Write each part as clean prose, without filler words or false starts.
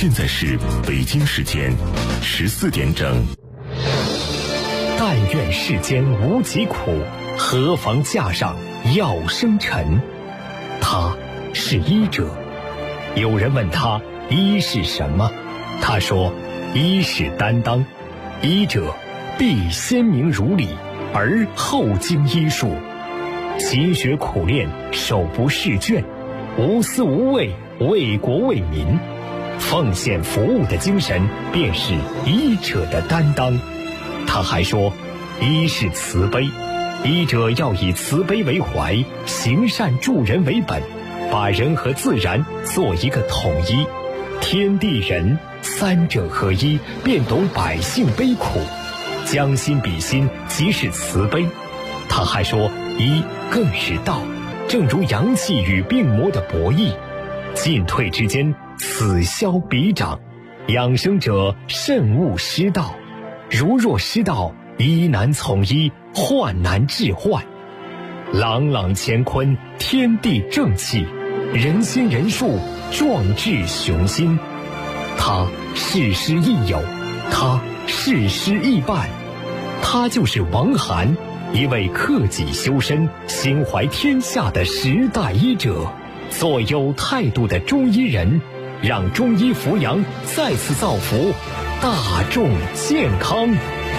现在是北京时间14点整。 但愿世间无疾苦，何妨架上药生尘。他是医者。有人问他医是什么，他说医是担当，医者必先明如理，而后经医术，勤学苦练，手不释卷，无私无畏，为国为民，奉献服务的精神便是医者的担当。他还说医是慈悲，医者要以慈悲为怀，行善助人为本，把人和自然做一个统一，天地人三者合一，便懂百姓悲苦，将心比心，即是慈悲。他还说医更是道，正如阳气与病魔的博弈，进退之间，此消彼长，养生者慎勿失道，如若失道，医难从医，患难治患。朗朗乾坤，天地正气，人心人术，壮志雄心。他事师亦友，他事师亦伴，他就是王涵，一位克己修身、心怀天下的时代医者，做有态度的中医人，让中医扶阳再次造福大众健康。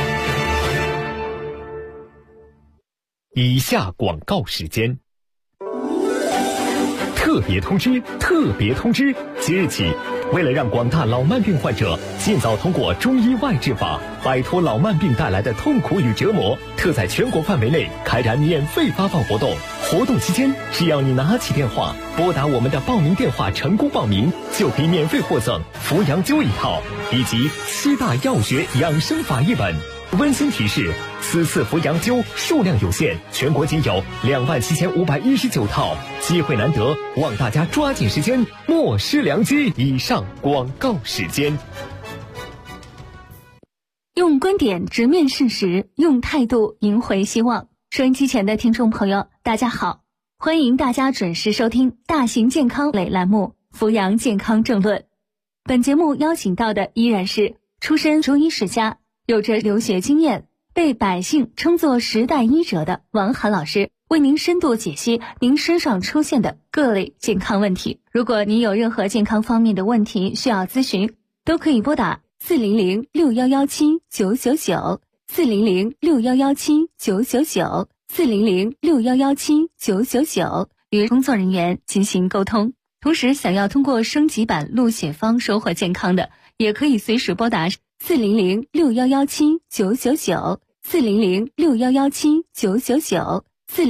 以下广告时间。特别通知！特别通知！即日起，为了让广大老慢病患者尽早通过中医外治法，摆脱老慢病带来的痛苦与折磨，特在全国范围内开展免费发放活动。活动期间，只要你拿起电话，拨打我们的报名电话成功报名，就可以免费获赠扶阳灸一套，以及7大药学养生法一本。温馨提示：此次扶阳灸数量有限，全国仅有27519套，机会难得，望大家抓紧时间，莫失良机。以上广告时间。 用观点直面事实，用态度赢回希望。收音机前的听众朋友，大家好，欢迎大家准时收听大型健康类栏目《扶阳健康政论》。本节目邀请到的依然是出身中医世家，有着留学经验，被百姓称作时代医者的王涵老师，为您深度解析您身上出现的各类健康问题。如果您有任何健康方面的问题需要咨询，都可以拨打40061179999 40061179999 40061179999与工作人员进行沟通。同时，想要通过升级版录写方收获健康的，也可以随时拨打40061179999 40061179999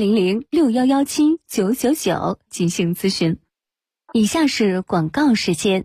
40061179999进行咨询。以下是广告时间。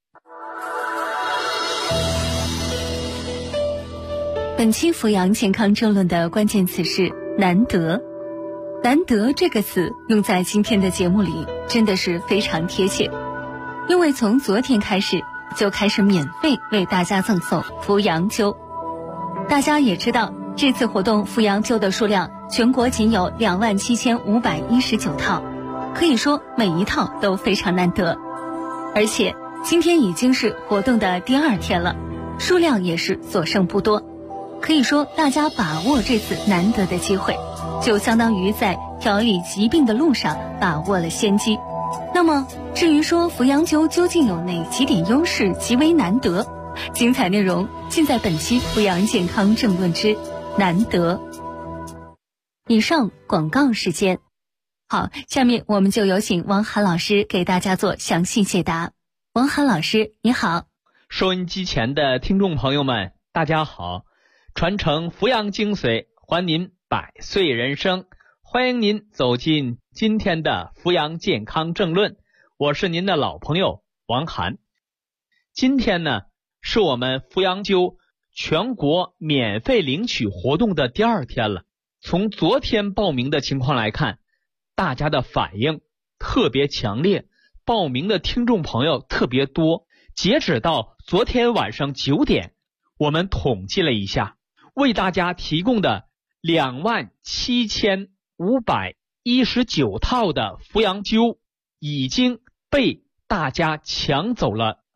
本期扶阳健康政论的关键词是难得。难得这个词用在今天的节目里真的是非常贴切，因为从昨天开始就开始免费为大家赠送扶阳灸。大家也知道，这次活动扶阳灸的数量全国仅有27519套，可以说每一套都非常难得。而且今天已经是活动的第2天了，数量也是所剩不多。可以说大家把握这次难得的机会，就相当于在调理疾病的路上把握了先机。那么至于说扶阳灸究竟有哪几点优势极为难得，精彩内容尽在本期扶阳健康政论之难得。以上广告时间。好，下面我们就有请王涵老师给大家做详细解答。王涵老师你好。 收音机前的听众朋友们大家好，传承扶阳精髓，还您百岁人生，欢迎您走进今天的扶阳健康政论，我是您的老朋友王涵。今天呢，是我们扶阳灸全国免费领取活动的第2天了。从昨天报名的情况来看，大家的反应特别强烈，报名的听众朋友特别多。截止到昨天晚上9点，我们统计了一下，为大家提供的27519套的扶阳灸已经被大家抢走了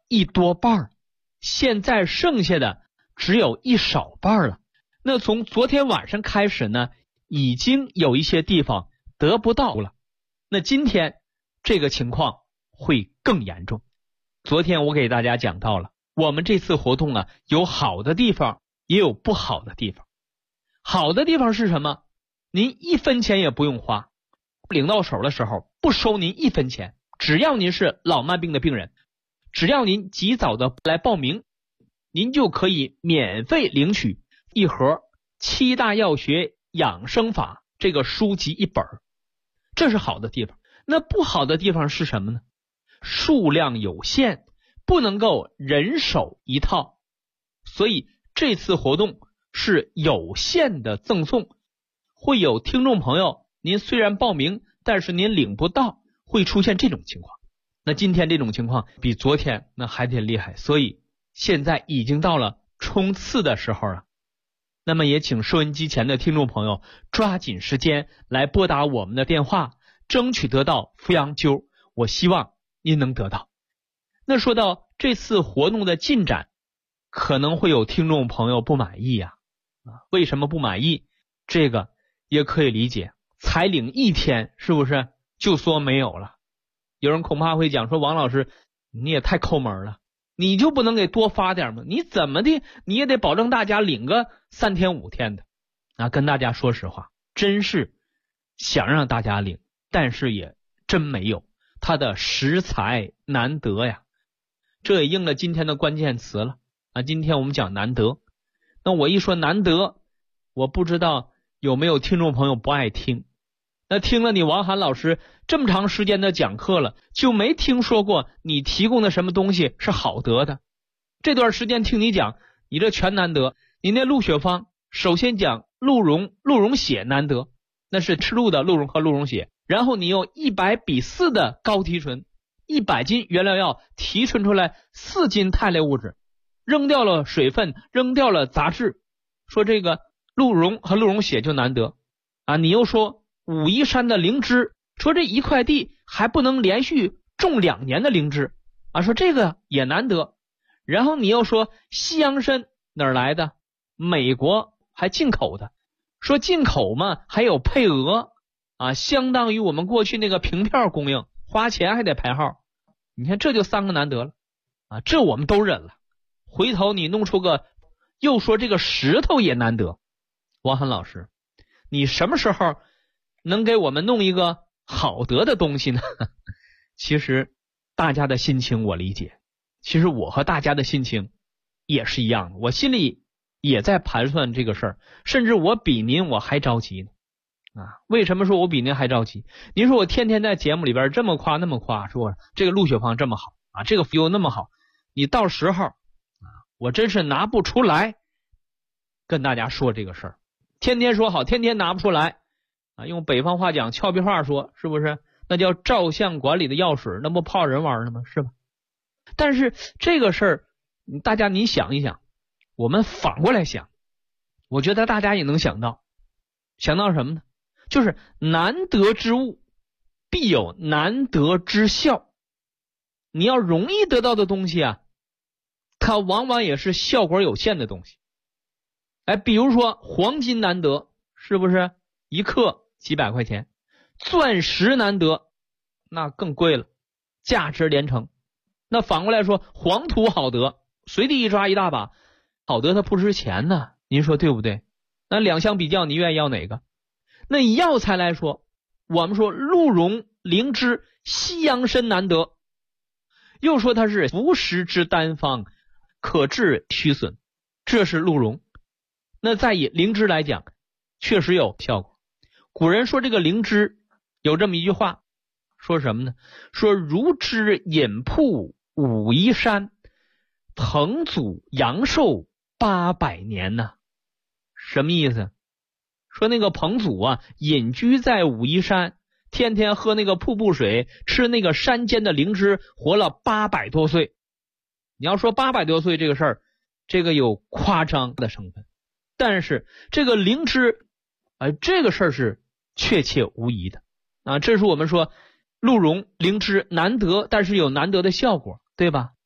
一多半，现在剩下的只有一少半了。那从昨天晚上开始呢，已经有一些地方得不到了。那今天这个情况会更严重。昨天我给大家讲到了，我们这次活动啊，有好的地方，也有不好的地方。好的地方是什么？您1分钱也不用花，领到手的时候不收您1分钱，只要您是老慢病的病人，只要您及早的来报名，您就可以免费领取一盒《7大药学养生法》这个书籍1本，这是好的地方。那不好的地方是什么呢？数量有限，不能够人手一套，所以这次活动是有限的赠送。会有听众朋友，您虽然报名，但是您领不到，会出现这种情况。那今天这种情况比昨天那还得厉害，所以现在已经到了冲刺的时候了。那么也请收音机前的听众朋友抓紧时间来拨打我们的电话，争取得到扶阳灸，我希望您能得到。那说到这次活动的进展，可能会有听众朋友不满意呀。为什么不满意？这个也可以理解，才领1天是不是就说没有了？有人恐怕会讲说，王老师你也太抠门了，你就不能给多发点吗？你怎么的你也得保证大家领个3天5天的。跟大家说实话，真是想让大家领，但是也真没有，它的食材难得呀。这也应了今天的关键词了今天我们讲难得。那我一说难得，我不知道有没有听众朋友不爱听。那听了你王涵老师这么长时间的讲课了，就没听说过你提供的什么东西是好得的。这段时间听你讲，你这全难得。你那鹿血方首先讲鹿茸血难得，那是吃鹿的鹿茸和鹿茸血，然后你用100:4的高提纯，100斤原料药提纯出来4斤肽类物质，扔掉了水分，扔掉了杂质，说这个鹿茸和鹿茸血就难得你又说武夷山的灵芝，说这一块地还不能连续种2年的灵芝说这个也难得。然后你又说西洋参哪儿来的？美国还进口的，说进口嘛还有配额相当于我们过去那个凭票供应，花钱还得排号。你看这就3个难得了这我们都忍了。回头你弄出个又说这个石头也难得，王涵老师你什么时候能给我们弄一个好得的东西呢？其实大家的心情我理解，其实我和大家的心情也是一样的，我心里也在盘算这个事儿，甚至我比您我还着急呢为什么说我比您还着急？您说我天天在节目里边这么夸那么夸，说这个鹿血方这么好这个又那么好，你到时候我真是拿不出来跟大家说这个事儿。天天说好，天天拿不出来用北方话讲，俏皮话说，是不是？那叫照相馆里的药水，那不泡人玩呢吗？是吧？但是这个事儿大家你想一想，我们反过来想，我觉得大家也能想到什么呢？就是难得之物必有难得之效。你要容易得到的东西它往往也是效果有限的东西。比如说黄金难得，是不是1克几百块钱？钻石难得，那更贵了，价值连城。那反过来说，黄土好得，随地一抓一大把，好得它不值钱呢，您说对不对？那两相比较，你愿意要哪个？那以药材来说，我们说鹿茸、灵芝、西洋参难得，又说它是服食之单方，可治虚损，这是鹿茸。那再以灵芝来讲，确实有效果。古人说这个灵芝有这么一句话，说什么呢？说如之隐瀑武夷山，腾祖阳寿800年呢。什么意思？说那个彭祖隐居在武夷山，天天喝那个瀑布水，吃那个山间的灵芝，活了800多岁。你要说800多岁这个事儿，这个有夸张的成分，但是这个灵芝这个事儿是确切无疑的这是我们说鹿茸、灵芝难得，但是有难得的效果，对吧？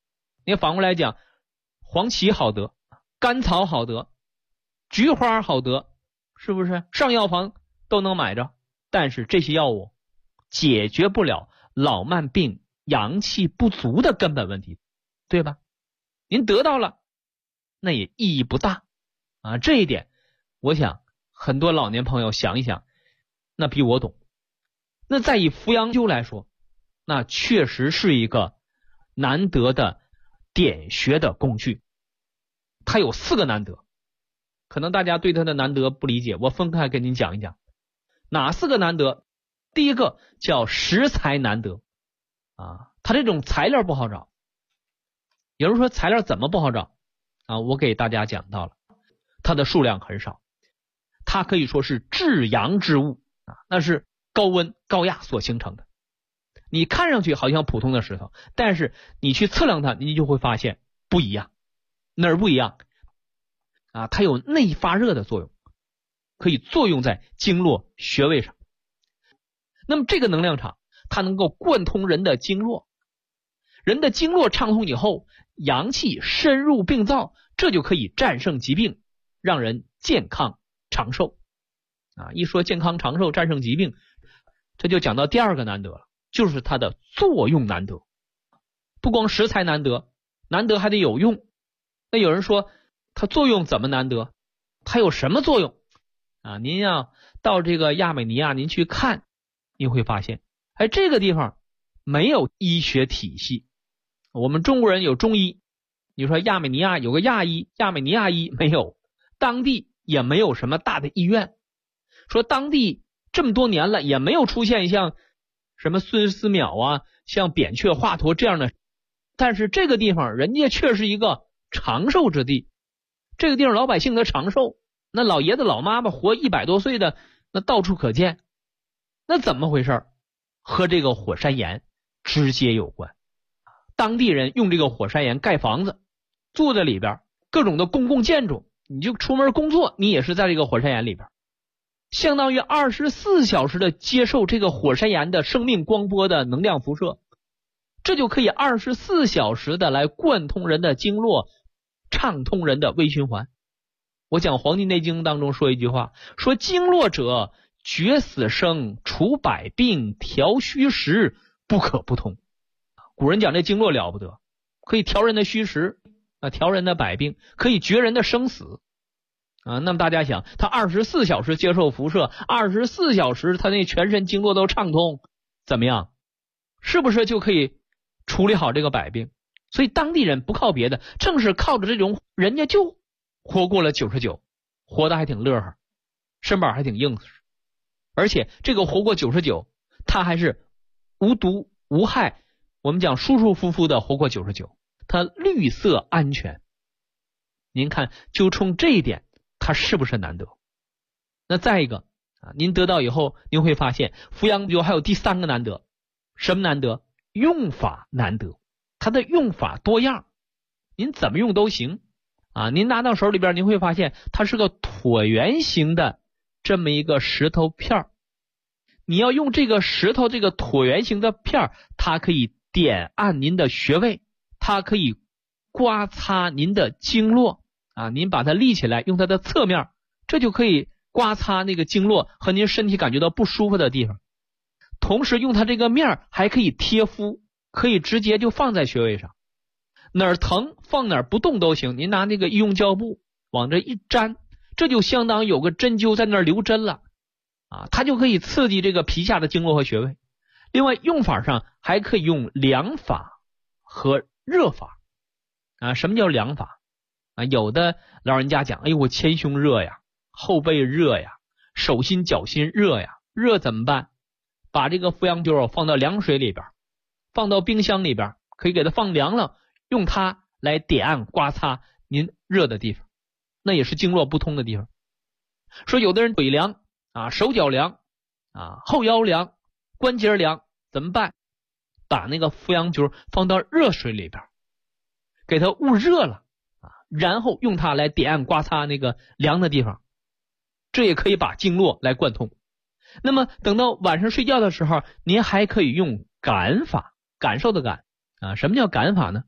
你反过来讲，黄芪好得，甘草好得，菊花好得，是不是？上药房都能买着，但是这些药物解决不了老慢病、阳气不足的根本问题，对吧？您得到了，那也意义不大啊。这一点，我想很多老年朋友想一想，那比我懂。那再以扶阳灸来说，那确实是一个难得的点穴的工具。它有4个难得，可能大家对它的难得不理解，我分开跟您讲一讲。哪4个难得？第一个叫食材难得啊，它这种材料不好找。有人说材料怎么不好找啊？我给大家讲到了，它的数量很少，它可以说是至阳之物啊，那是高温高压所形成的。你看上去好像普通的石头，但是你去测量它，你就会发现不一样。哪儿不一样啊？它有内发热的作用，可以作用在经络穴位上。那么这个能量场它能够贯通人的经络，人的经络畅通以后，阳气深入病灶，这就可以战胜疾病，让人健康长寿啊！一说健康长寿战胜疾病，这就讲到第2个难得了，就是它的作用难得。不光食材难得，难得还得有用。那有人说它作用怎么难得？它有什么作用啊？您要到这个亚美尼亚您去看，你会发现这个地方没有医学体系。我们中国人有中医，你说亚美尼亚有个亚医，亚美尼亚医没有，当地也没有什么大的医院，说当地这么多年了也没有出现像什么孙思邈啊，像扁鹊、华佗这样的。但是这个地方人家却是一个长寿之地，这个地方老百姓的长寿，那老爷子老妈妈活100多岁的那到处可见。那怎么回事？和这个火山岩直接有关。当地人用这个火山岩盖房子，住在里边，各种的公共建筑，你就出门工作，你也是在这个火山岩里边，相当于24小时的接受这个火山岩的生命光波的能量辐射，这就可以24小时的来贯通人的经络，畅通人的微循环。我讲《黄帝内经》当中说一句话，说经络者决死生，除百病，调虚实，不可不通。古人讲这经络了不得，可以调人的虚实啊，调人的百病，可以决人的生死啊。那么大家想，他24小时接受辐射，24小时他那全身经络都畅通，怎么样？是不是就可以处理好这个百病？所以当地人不靠别的，正是靠着这种，人家就活过了99，活得还挺乐呵，身板还挺硬实。而且这个活过99，他还是无毒无害，我们讲舒舒服服的活过99，他绿色安全。您看就冲这一点，他是不是难得？那再一个啊，您得到以后，您会发现扶阳灸还有第3个难得。什么难得？用法难得。它的用法多样，您怎么用都行啊。您拿到手里边，您会发现它是个椭圆形的这么一个石头片，你要用这个石头这个椭圆形的片，它可以点按您的穴位，它可以刮擦您的经络啊。您把它立起来，用它的侧面，这就可以刮擦那个经络和您身体感觉到不舒服的地方。同时用它这个面还可以贴敷，可以直接就放在穴位上，哪儿疼放哪儿不动都行。您拿那个医用胶布往这一粘，这就相当于有个针灸在那儿留针了啊，它就可以刺激这个皮下的经络和穴位。另外用法上还可以用凉法和热法啊。什么叫凉法啊？有的老人家讲，哎呦我前胸热呀，后背热呀，手心脚心热呀，热怎么办？把这个扶阳灸放到凉水里边，放到冰箱里边，可以给它放凉了，用它来点按刮擦您热的地方，那也是经络不通的地方。说有的人腿凉啊，手脚凉啊，后腰凉，关节凉，怎么办？把那个扶阳灸放到热水里边，给它捂热了啊，然后用它来点按刮擦那个凉的地方，这也可以把经络来贯通。那么等到晚上睡觉的时候，您还可以用感法，感受的感啊。什么叫感法呢？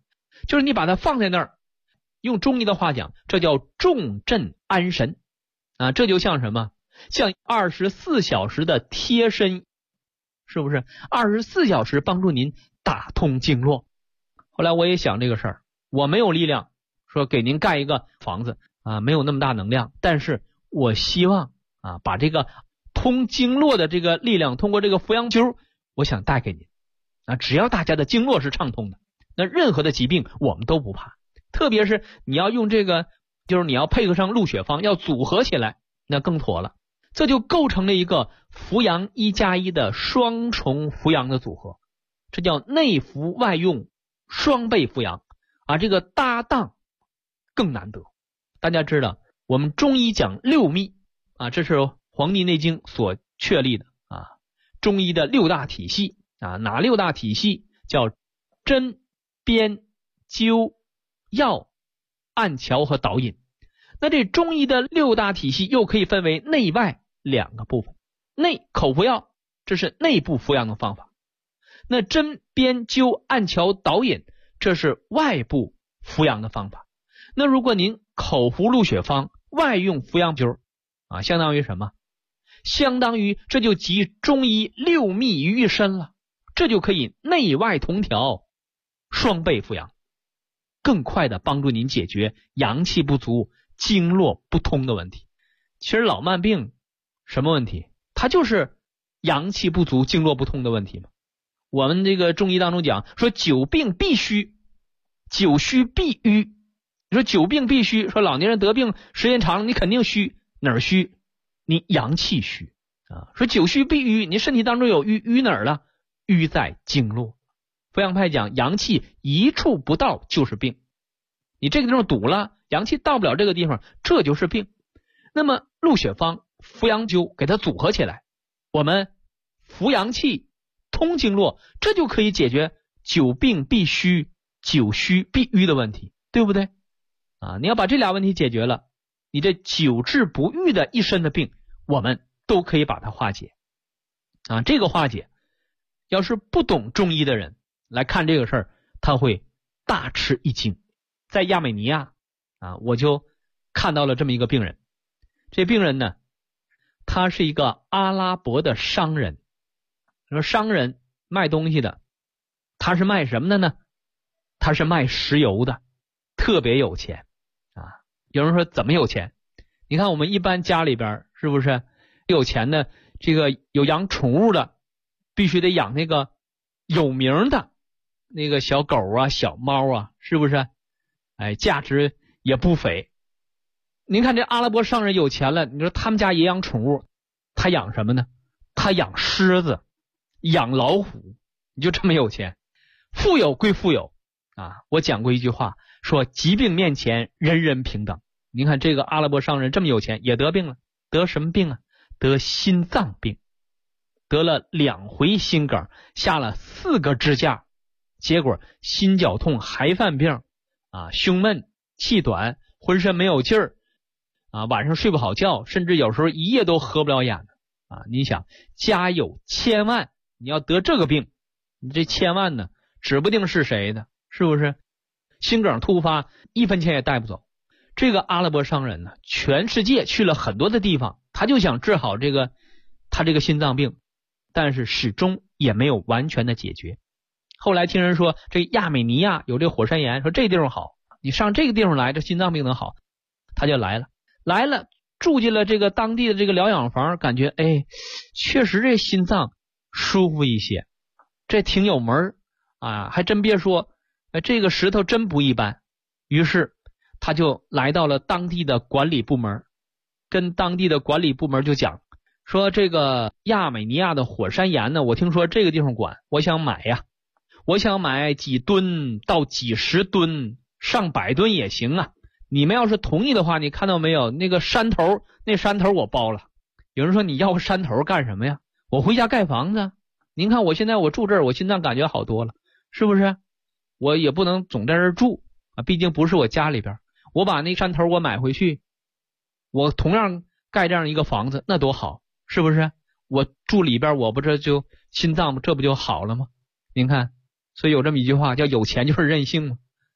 就是你把它放在那儿，用中医的话讲，这叫重镇安神啊，这就像什么？像24小时的贴身，是不是？24小时帮助您打通经络。后来我也想这个事儿，我没有力量说给您盖一个房子啊，没有那么大能量，但是我希望啊，把这个通经络的这个力量，通过这个扶阳灸，我想带给您啊。只要大家的经络是畅通的，那任何的疾病我们都不怕。特别是你要用这个，就是你要配合上鹿血方，要组合起来，那更妥了。这就构成了一个扶阳1+1的双重扶阳的组合，这叫内服外用双倍扶阳啊，这个搭档更难得。大家知道我们中医讲六秘啊，这是《黄帝内经》所确立的啊，中医的6大体系啊，哪6大体系？叫针、砭、灸、药、按桥和导引。那这中医的6大体系又可以分为内外2个部分。内口服药，这是内部服养的方法；那针、砭、灸、按桥、导引，这是外部服养的方法。那如果您口服鹿血方，外用扶阳灸啊，相当于什么？相当于这就集中医6秘于一身了，这就可以内外同调，双倍扶阳，更快的帮助您解决阳气不足、经络不通的问题。其实老慢病什么问题？它就是阳气不足、经络不通的问题嘛。我们这个中医当中讲说久病必虚，久虚必瘀。你说久病必虚，说老年人得病时间长了，你肯定虚。哪儿虚？你阳气虚啊。说久虚必瘀，你身体当中有瘀，瘀哪儿了？瘀在经络。扶阳派讲阳气一处不到就是病，你这个地方堵了，阳气到不了这个地方，这就是病。那么鹿血方、扶阳灸给它组合起来，我们扶阳气、通经络，这就可以解决久病必虚、久虚必瘀的问题，对不对啊？你要把这俩问题解决了，你这久治不愈的一身的病，我们都可以把它化解啊。这个化解，要是不懂中医的人来看这个事儿，他会大吃一惊。在亚美尼亚啊，我就看到了这么一个病人。这病人呢，他是一个阿拉伯的商人。说商人卖东西的，他是卖什么的呢？他是卖石油的，特别有钱啊。有人说怎么有钱？你看我们一般家里边是不是有钱的，这个有养宠物的，必须得养那个有名的那个小狗啊、小猫啊，是不是？哎，价值也不菲。您看这阿拉伯商人有钱了，你说他们家也养宠物，他养什么呢？他养狮子，养老虎，你就这么有钱。富有归富有啊，我讲过一句话，说疾病面前人人平等。您看这个阿拉伯商人这么有钱，也得病了。得什么病啊？得心脏病，得了2回心梗，下了4个支架，结果心绞痛、还犯病啊，胸闷、气短，浑身没有劲儿啊，晚上睡不好觉，甚至有时候一夜都合不了眼啊。你想家有千万，你要得这个病，你这千万呢，指不定是谁的，是不是？心梗突发，1分钱也带不走。这个阿拉伯商人呢，全世界去了很多的地方，他就想治好他这个心脏病，但是始终也没有完全的解决。后来听人说这亚美尼亚有这火山岩，说这地方好，你上这个地方来，这心脏病能好，他就来了，住进了这个当地的这个疗养房，感觉确实这心脏舒服一些，这挺有门啊，还真别说，这个石头真不一般。于是他就来到了当地的管理部门，跟当地的管理部门就讲说，这个亚美尼亚的火山岩呢，我听说这个地方管，我想买呀，我想买几吨到几十吨、上百吨也行啊。你们要是同意的话，你看到没有，那个山头我包了。有人说你要山头干什么呀？我回家盖房子。您看我现在我住这儿，我心脏感觉好多了，是不是？我也不能总在这儿住啊，毕竟不是我家里边。我把那山头我买回去，我同样盖这样一个房子，那多好，是不是？我住里边，我不这就心脏这不就好了吗？您看，所以有这么一句话叫有钱就是任性嘛。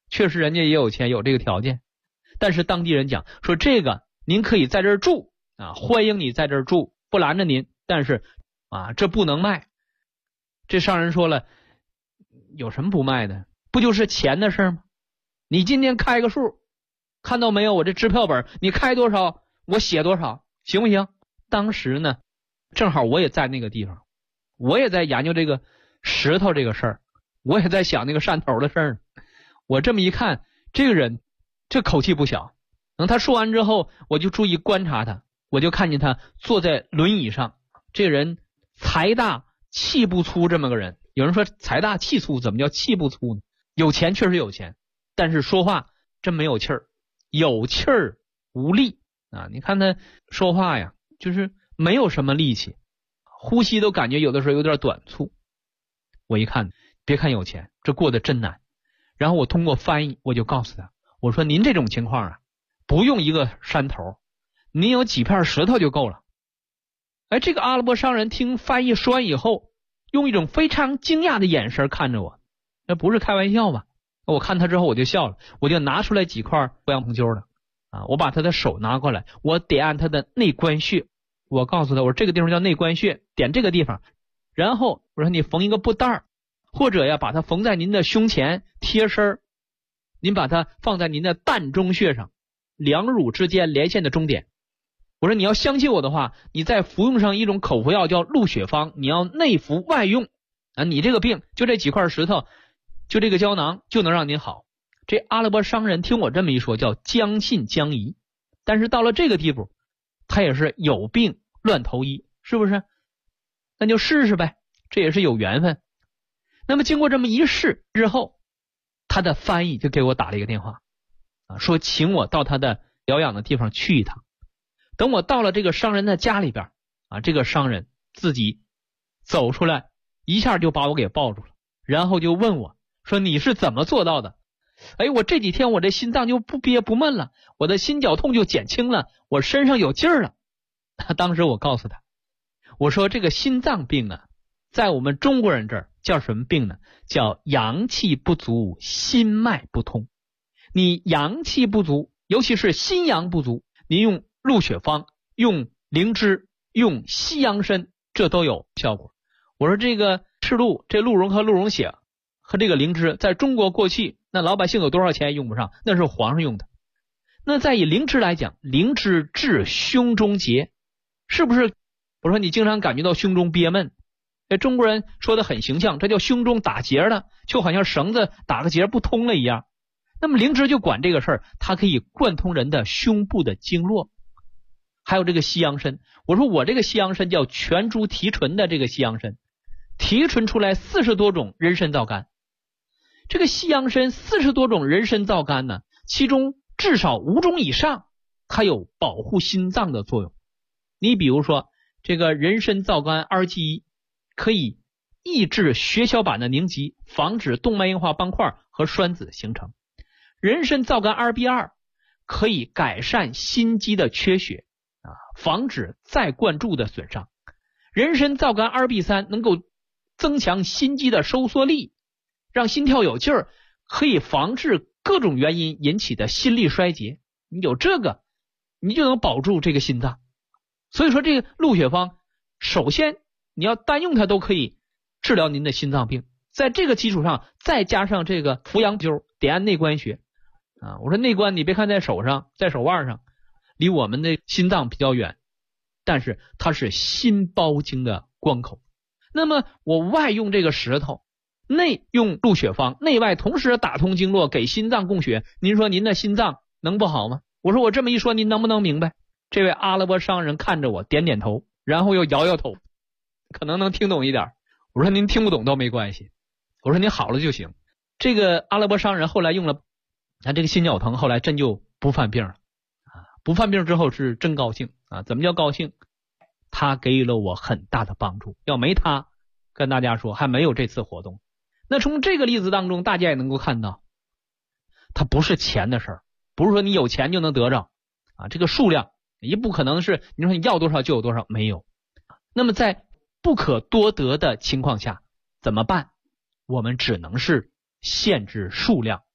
确实人家也有钱，有这个条件。但是当地人讲说，这个您可以在这儿住啊，欢迎你在这儿住，不拦着您，但是啊，这不能卖。这商人说了，有什么不卖的？不就是钱的事吗？你今天开个数，看到没有？我这支票本，你开多少，我写多少，行不行？当时呢，正好我也在那个地方，我也在研究这个石头这个事儿，我也在想那个汕头的事儿。我这么一看，这个人这口气不小。等他说完之后，我就注意观察他，我就看见他坐在轮椅上。这个人财大气不粗，这么个人。有人说财大气粗，怎么叫气不粗呢？有钱确实有钱，但是说话真没有气儿，有气儿无力啊！你看他说话呀，就是没有什么力气，呼吸都感觉有的时候有点短促。我一看，别看有钱，这过得真难。然后我通过翻译，我就告诉他，我说您这种情况啊，不用一个山头，您有几片石头就够了。哎，这个阿拉伯商人听翻译说完以后，用一种非常惊讶的眼神看着我，那不是开玩笑吧？我看他之后我就笑了，我就拿出来几块鄱阳铜揪的啊，我把他的手拿过来，我点按他的内关穴，我告诉他，我说这个地方叫内关穴，点这个地方，然后我说你缝一个布袋，或者呀把它缝在您的胸前贴身，您把它放在您的膻中穴上，两乳之间连线的中点。我说你要相信我的话，你再服用上一种口服药叫鹿血方，你要内服外用啊，你这个病就这几块石头，就这个胶囊就能让您好。这阿拉伯商人听我这么一说，叫将信将疑。但是到了这个地步，他也是有病乱投医，是不是？那就试试呗，这也是有缘分。那么经过这么一试之后，他的翻译就给我打了一个电话啊，说请我到他的疗养的地方去一趟。等我到了这个商人的家里边啊，这个商人自己走出来，一下就把我给抱住了，然后就问我说你是怎么做到的？哎，我这几天我这心脏就不憋不闷了，我的心绞痛就减轻了，我身上有劲儿了。当时我告诉他，我说这个心脏病啊，在我们中国人这儿叫什么病呢？叫阳气不足，心脉不通。你阳气不足，尤其是心阳不足，你用鹿血方，用灵芝，用西洋参，这都有效果。我说这个赤鹿，这鹿茸和鹿茸血和这个灵芝，在中国过去那老百姓有多少钱也用不上，那是皇上用的。那再以灵芝来讲，灵芝治胸中结，是不是？我说你经常感觉到胸中憋闷，中国人说的很形象，这叫胸中打结了，就好像绳子打个结不通了一样。那么灵芝就管这个事儿，它可以贯通人的胸部的经络。还有这个西洋参，我说我这个西洋参叫全株提纯的这个西洋参，提纯出来40多种人参皂苷。这个西洋参40多种人参皂苷呢，其中至少5种以上它有保护心脏的作用。你比如说这个人参皂苷 2G1 可以抑制血小板的凝集，防止动脉硬化斑块和栓子形成。人参皂苷 2B2 可以改善心肌的缺血啊，防止再灌注的损伤。人参皂苷 2B3 能够增强心肌的收缩力，让心跳有劲儿，可以防治各种原因引起的心力衰竭。你有这个，你就能保住这个心脏。所以说这个鹿血方，首先你要单用它都可以治疗您的心脏病，在这个基础上再加上这个扶阳灸，点按内关穴啊。我说内关你别看在手上，在手腕上，离我们的心脏比较远，但是它是心包经的关口。那么我外用这个石头，内用鹿血方，内外同时打通经络，给心脏供血，您说您的心脏能不好吗？我说我这么一说，您能不能明白？这位阿拉伯商人看着我点点头，然后又摇摇头，可能能听懂一点。我说您听不懂都没关系，我说您好了就行。这个阿拉伯商人后来用了这个心绞疼，后来真就不犯病了啊！不犯病之后是真高兴啊！怎么叫高兴？他给予了我很大的帮助，要没他，跟大家说还没有这次活动。那从这个例子当中，大家也能够看到，它不是钱的事儿，不是说你有钱就能得着啊！这个数量也不可能是你说你要多少就有多少，没有。那么在不可多得的情况下怎么办？我们只能是限制数量，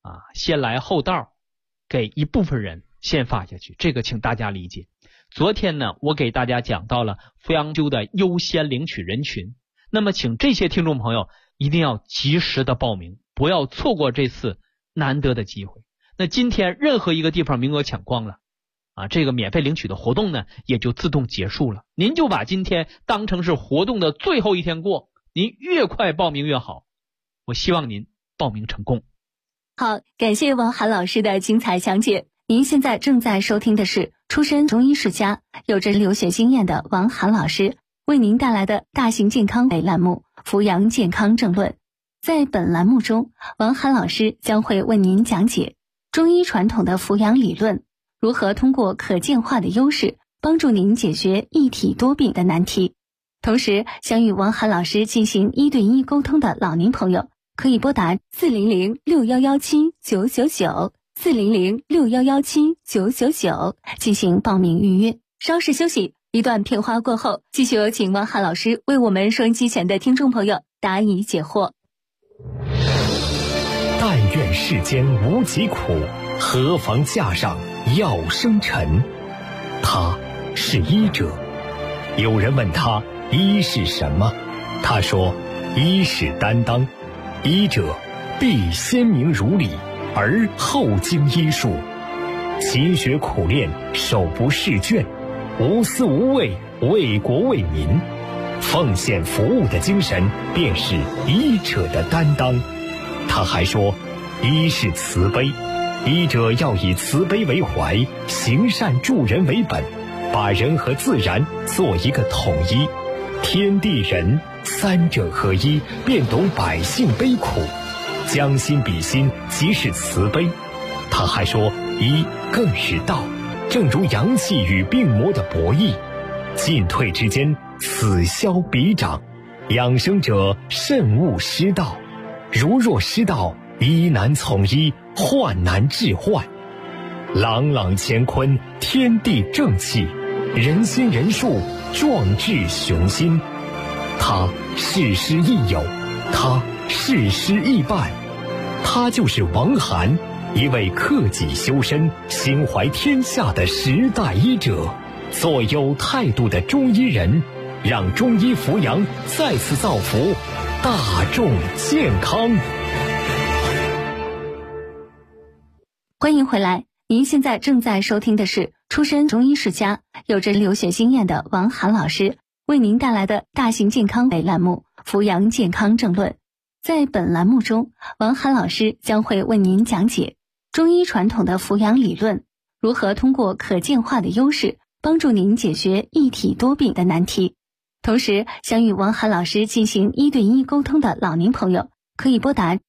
先来后到，给一部分人先发下去，这个请大家理解。昨天呢，我给大家讲到了扶阳灸的优先领取人群，那么请这些听众朋友一定要及时的报名，不要错过这次难得的机会。那今天任何一个地方名额抢光了这个免费领取的活动呢也就自动结束了。您就把今天当成是活动的最后一天过，您越快报名越好。我希望您报名成功。 好，感谢王涵老师的精彩讲解。您现在正在收听的是出身中医世家、有着留学经验的王涵老师为您带来的大型健康类栏目《扶阳健康政论》。在本栏目中，王涵老师将会为您讲解中医传统的扶阳理论，如何通过可见化的优势帮助您解决一体多病的难题。同时，想与王涵老师进行1对1沟通的老年朋友，可以拨打400-6117-999，400-6117-999进行报名预约。稍事休息，一段片花过后，继续有请王涵老师为我们收音机前的听众朋友答疑解惑。 但愿世间无疾苦，何妨架上药生尘。他是医者。有人问他医是什么，他说医是担当，医者必先明如理，而后经医术，勤学苦练，手不释卷，无私无畏，为国为民，奉献服务的精神便是医者的担当。他还说医是慈悲，医者要以慈悲为怀，行善助人为本，把人和自然做一个统一，天地人三者合一，便懂百姓悲苦，将心比心，即是慈悲。他还说医更是道，正如阳气与病魔的博弈，进退之间，此消彼长，养生者慎勿失道，如若失道，医难从医，患难治患。朗朗乾坤，天地正气，人心人术，壮志雄心。他事师亦友，他事师亦伴，他就是王涵，一位克己修身、心怀天下的时代医者，做有态度的中医人，让中医扶阳再次造福大众健康。 欢迎回来，您现在正在收听的是出身中医世家、有着留学经验的王涵老师为您带来的大型健康类栏目《扶阳健康政论》。在本栏目中，王涵老师将会为您讲解中医传统的扶阳理论，如何通过可见化的优势帮助您解决一体多病的难题。同时，想与王涵老师进行1对1沟通的老年朋友，可以拨打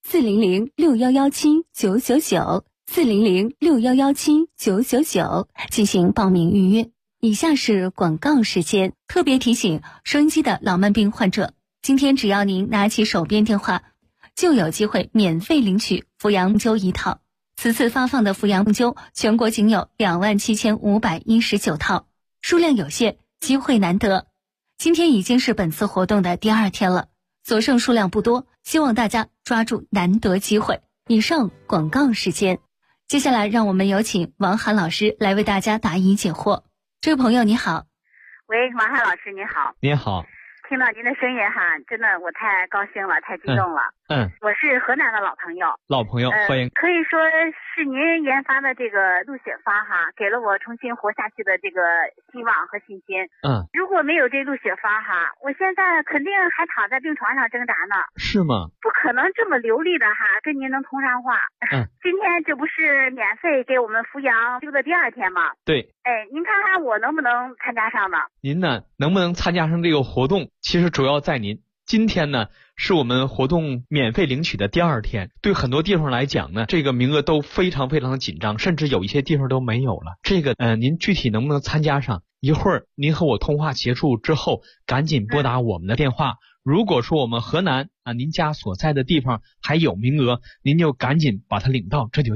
400-6117-999，400-6117-999进行报名预约。以下是广告时间，特别提醒收音机的老慢病患者，今天只要您拿起手边电话，就有机会免费领取扶阳灸1套。此次发放的扶阳灸全国仅有27519套，数量有限，机会难得。今天已经是本次活动的第2天了，所剩数量不多，希望大家抓住难得机会。以上广告时间，接下来让我们有请王涵老师来为大家答疑解惑。这位朋友你好。 喂，王涵老师你好。 你好。 听到您的声音哈，真的我太高兴了，太激动了。我是河南的老朋友。 欢迎。 可以说是您研发的这个鹿血发哈，给了我重新活下去的这个希望和信心。如果没有这鹿血发哈，我现在肯定还躺在病床上挣扎呢。 是吗？ 不可能这么流利的哈跟您能通上话。今天这不是免费给我们扶阳灸的第2天吗？ 对。 您看看我能不能参加上呢？ 您呢能不能参加上这个活动，其实主要在您。今天呢是我们活动免费领取的第2天，对很多地方来讲呢，这个名额都非常非常的紧张，甚至有一些地方都没有了。这个您具体能不能参加上？一会儿您和我通话结束之后，赶紧拨打我们的电话。如果说我们河南您家所在的地方还有名额，您就赶紧把它领到，这就行。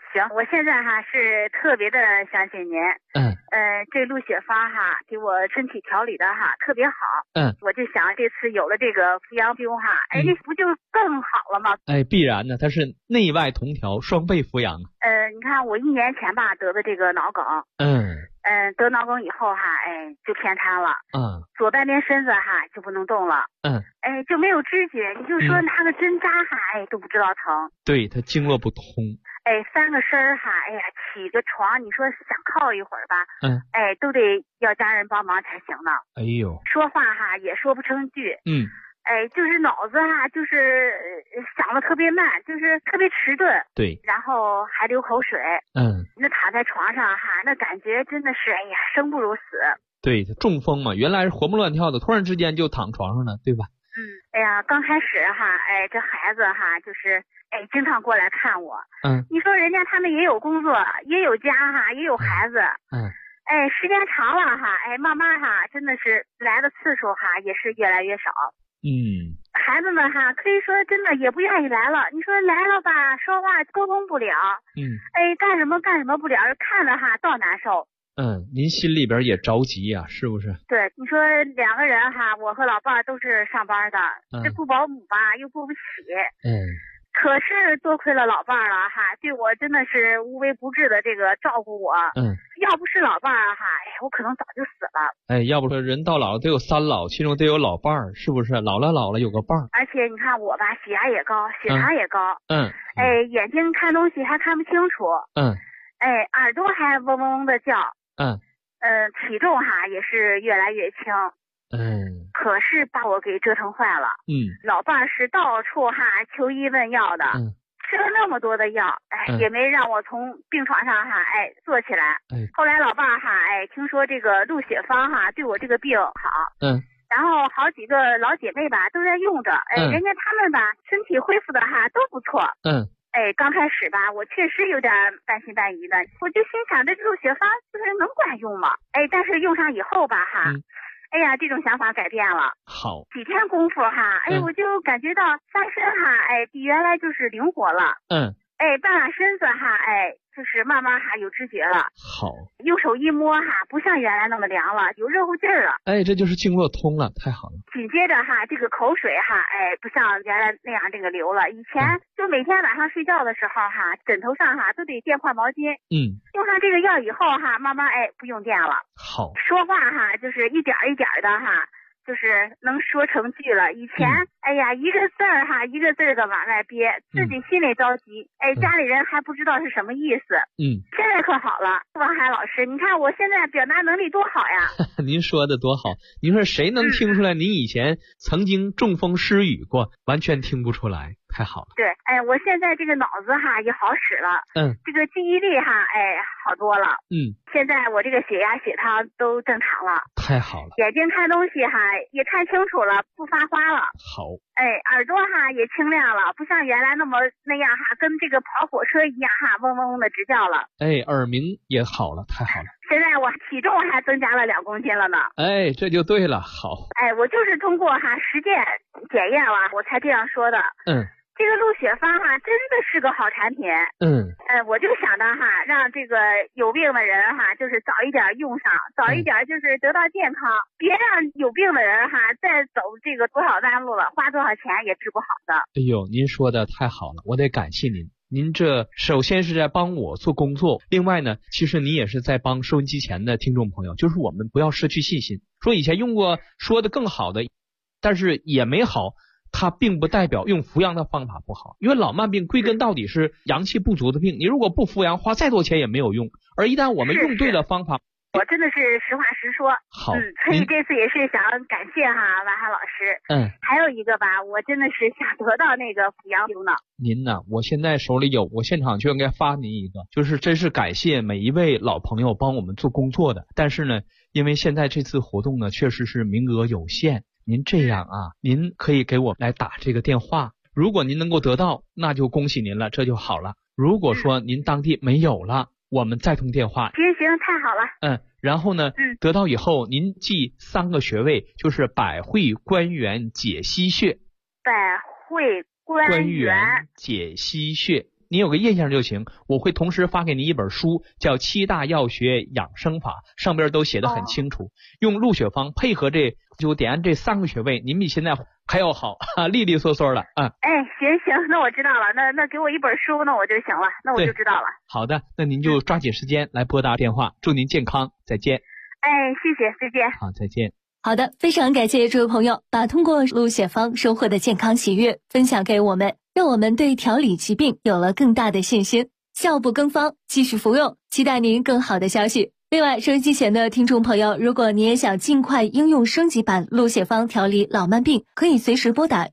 行，我现在哈是特别的相信您。这鹿血方哈给我身体调理的哈特别好。我就想这次有了这个扶阳灸哈，这不就更好了吗？ 必然呢，它是内外同调，双倍扶阳。 你看我1年前吧得的这个脑梗。得脑梗以后哈，就偏瘫了。左半边身子哈就不能动了。就没有知觉，你就说拿个针扎哈，都不知道疼。 对，它经络不通。 翻个身哈，起个床，你说想靠一会儿吧，都得要家人帮忙才行呢。说话哈也说不成句。就是脑子哈，就是想的特别慢，就是特别迟钝。 对， 然后还流口水。那躺在床上哈，那感觉真的是生不如死。 对，中风嘛，原来是活蹦乱跳的，突然之间就躺床上了，对吧？ 刚开始哈，这孩子哈就是经常过来看我。你说人家他们也有工作，也有家哈，也有孩子。时间长了哈，慢慢哈，真的是来的次数哈也是越来越少。孩子们哈，可以说真的也不愿意来了。你说来了吧，说话沟通不了。干什么不了，看着哈倒难受。 您心里边也着急呀，是不是？ 对，你说2个人哈，我和老伴儿都是上班的，这雇保姆吧又雇不起。可是多亏了老伴儿了哈，对我真的是无微不至的这个照顾我。要不是老伴儿哈，我可能早就死了。 要不说人到老了得有3老，其中得有老伴儿，是不是？老了有个伴儿。 而且你看我吧，血压也高，血糖也高。眼睛看东西还看不清楚。耳朵还嗡嗡的叫。体重哈也是越来越轻。可是把我给折腾坏了。老伴儿是到处哈求医问药的。吃了那么多的药，也没让我从病床上哈坐起来。后来老伴儿哈听说这个鹿血方哈对我这个病好。然后好几个老姐妹吧都在用着。人家他们吧身体恢复的哈都不错。刚开始吧我确实有点半信半疑的，我就心想这鹿血方就是能管用吗？但是用上以后吧哈，这种想法改变了。 好， 几天功夫哈，我就感觉到翻身哈，比原来就是灵活了。半拉身子哈，就是慢慢哈有知觉了。 好， 用手一摸哈，不像原来那么凉了，有热乎劲儿了。 这就是经络通了，太好了。 紧接着哈，这个口水哈，不像原来那样这个流了。以前就每天晚上睡觉的时候哈，枕头上哈都得垫块毛巾。用上这个药以后哈，慢慢不用垫了。 好， 说话哈就是一点一点的哈。就是能说成句了。以前一个字儿哈一个字儿的往外憋，自己心里着急，家里人还不知道是什么意思。现在可好了，王海老师，你看我现在表达能力多好呀。 您说的多好，您说谁能听出来您以前曾经中风失语过？完全听不出来，太好了。 对，我现在这个脑子哈也好使了。这个记忆力哈好多了。现在我这个血压血糖都正常了。 太好了。 眼睛看东西哈也看清楚了，不发花了。 好。 耳朵哈也清亮了，不像原来那样哈，跟这个跑火车一样哈，嗡嗡嗡的直叫了。 耳鸣也好了，太好了。 现在我体重还增加了2公斤了呢。 这就对了。好。 我就是通过哈实践检验了，我才这样说的。这个鹿血方哈真的是个好产品。我就想着哈，让这个有病的人哈，就是早一点用上，早一点就是得到健康，别让有病的人哈再走这个多少弯路了，花多少钱也治不好的。 您说的太好了，我得感谢您。您这首先是在帮我做工作，另外呢，其实你也是在帮收音机前的听众朋友，就是我们不要失去信心。说以前用过说的更好的，但是也没好。它并不代表用扶阳的方法不好，因为老慢病归根到底是阳气不足的病，你如果不扶阳，花再多钱也没有用。而一旦我们用对了方法， 我真的是实话实说。 好， 所以这次也是想感谢哈王海老师。还有一个吧，我真的是想得到那个扶阳灸呢。 您呢？我现在手里有，我现场就应该发您一个，就是真是感谢每一位老朋友帮我们做工作的。但是呢，因为现在这次活动呢，确实是名额有限。您这样啊，您可以给我来打这个电话，如果您能够得到，那就恭喜您了，这就好了。如果说您当地没有了，我们再通电话。 行，太好了。 然后呢，得到以后您记3个穴位，就是百会关元解溪穴。 百会关元解溪穴。 你有个印象就行。我会同时发给你一本书，叫《7大药学养生法》，上边都写得很清楚。用鹿血芳配合这就点这3个穴位，您比现在还要好，利利索索的啊。 行，那我知道了。那给我一本书，那我就行了，那我就知道了。 好的，那您就抓紧时间来拨打电话。祝您健康，再见。 谢谢，再见。 好，再见。 好的，非常感谢这位朋友把通过鹿血芳收获的健康喜悦分享给我们，让我们对调理疾病有了更大的信心。效不更方，继续服用，期待您更好的消息。另外，收音机前的听众朋友，如果你也想尽快应用升级版鹿血芳调理老慢病，可以随时拨打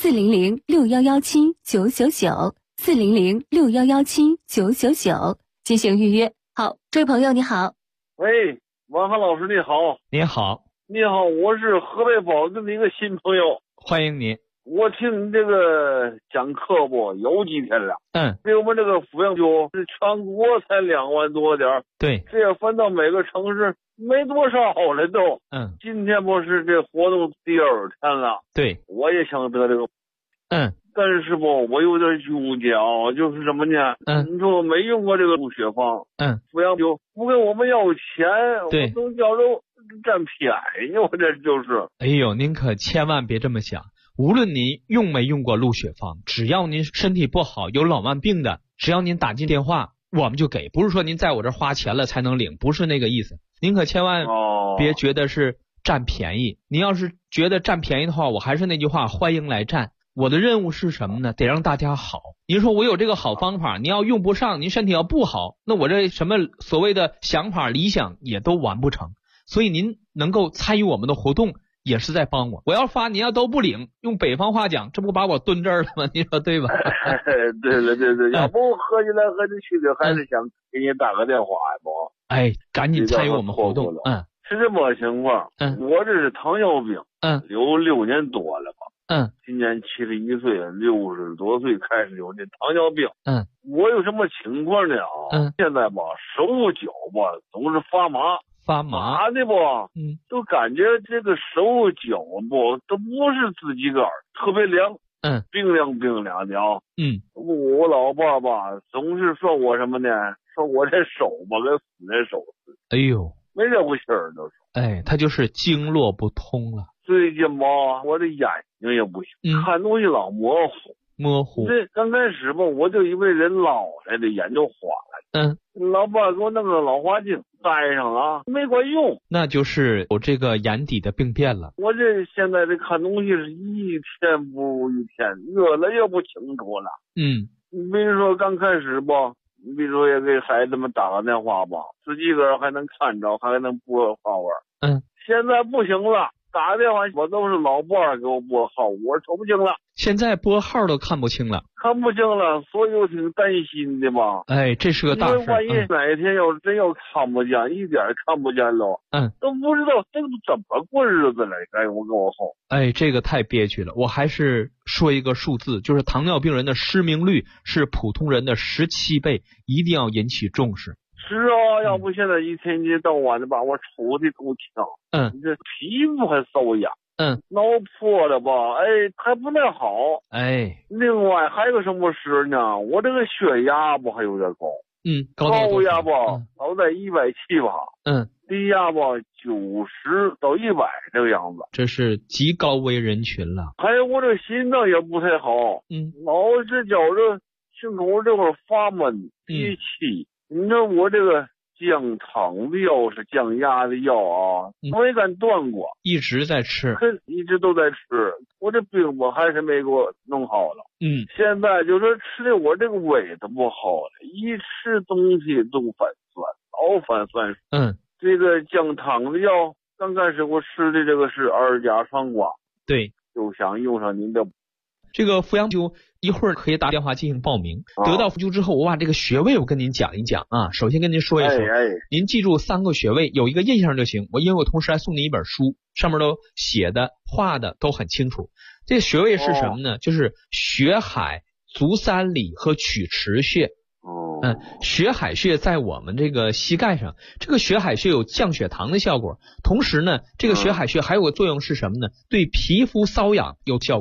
400-6117-999，400-6117-999进行预约。好，这位朋友你好。 喂，王涵老师你好。 你好。 你好，我是河北保定的一个新朋友。 欢迎您。 我听你这个讲课有几天了。对我们这个阜阳酒是全国才2万多点。 对。 这也分到每个城市没多少了都。今天不是这活动第2天了。 对。 我也想得这个。但是我有点纠结啊，就是什么呢？你说我没用过这个鹿血芳。阜阳酒不跟我们要钱， 对， 我都叫着占便宜，我这就是。 哎呦，您可千万别这么想。无论您用没用过鹿血芳，只要您身体不好有老慢病的，只要您打进电话我们就给，不是说您在我这花钱了才能领，不是那个意思。您可千万别觉得是占便宜。您要是觉得占便宜的话，我还是那句话，欢迎来占。我的任务是什么呢？得让大家好。您说我有这个好方法，您要用不上，您身体要不好，那我这什么所谓的想法理想也都完不成。所以您能够参与我们的活动也是在帮我。我要发，你要都不领，用北方话讲，这不把我蹲这儿了吗？你说对吧？ 对，要不合计来合计去的，还是想给你打个电话呀不？ 赶紧参与我们活动。 是这么情况。我这是糖尿病。有6年多了吧。今年71岁，60多岁开始有这糖尿病。我有什么情况呢现在手脚总是发麻的都感觉这个手脚都不是自己个儿，特别凉。冰凉的啊。我老爸总是说我什么呢？说我这手跟死人手似的。 哎呦， 没这回事儿都是。 他就是经络不通了。 最近我的眼睛也不行，看东西老模糊。这刚开始我就以为人老了的眼就花了。老爸给我弄个老花镜戴上了，没管用。那就是有这个眼底的病变了。我这现在这看东西是一天不如一天，越来越不清楚了。你比如说刚开始你比如说也给孩子们打个电话自己个儿还能看着，还能拨号儿。现在不行了。打电话我都是老伴给我拨号，我瞅不清了。现在拨号都看不清了，所以我挺担心的这是个大事。因为万一哪一天要真要看不见，一点看不见了，都不知道这个怎么过日子来。我跟我后，这个太憋屈了。我还是说一个数字，就是糖尿病人的失明率是普通人的17倍，一定要引起重视。是要不现在一天到晚的把我瞅的够呛。你这皮肤还瘙痒。脑破了还不太好。另外还有个什么事呢？我这个血压还有点高。高压高在170吧。低压90到100这个样子。这是极高危人群了。还有我这心脏也不太好。老是觉着胸口这块发闷憋气。你说我这个降糖的药是降压的药我也敢断过，一直在吃，一直都在吃。我这病还是没给我弄好了。现在就说吃的我这个胃都不好了，一吃东西都反酸，老反酸。这个降糖的药刚开始我吃的这个是2甲双胍。对，就想用上您的这个阜阳灸，一会儿可以打电话进行报名。得到灸之后，我把这个穴位我跟您讲一讲首先跟您说一说，您记住3个穴位，有一个印象就行。因为我同时还送您一本书，上面都写的画的都很清楚。这个穴位是什么呢？就是血海、足三里和曲池穴。血海穴在我们这个膝盖上，这个血海穴有降血糖的效果，同时呢，这个血海穴还有个作用是什么呢？对皮肤瘙痒有效果。